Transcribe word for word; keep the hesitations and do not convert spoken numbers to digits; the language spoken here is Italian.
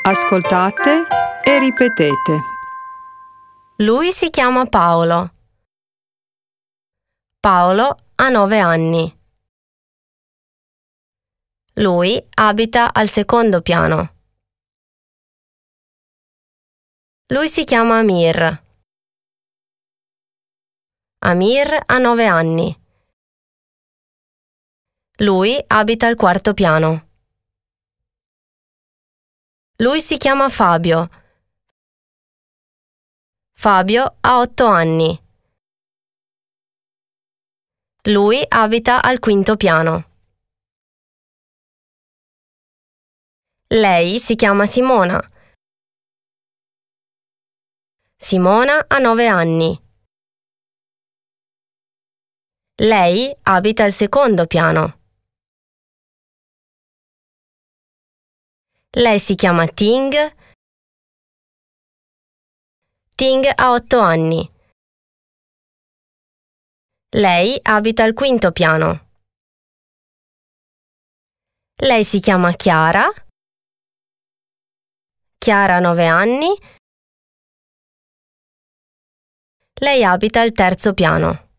Ascoltate e ripetete. Lui si chiama Paolo. Paolo ha nove anni. Lui abita al secondo piano. Lui si chiama Amir. Amir ha nove anni. Lui abita al quarto piano. Lui si chiama Fabio. Fabio ha otto anni. Lui abita al quinto piano. Lei si chiama Simona. Simona ha nove anni. Lei abita al secondo piano. Lei si chiama Ting. Ting ha otto anni. Lei abita al quinto piano. Lei si chiama Chiara. Chiara ha nove anni. Lei abita al terzo piano.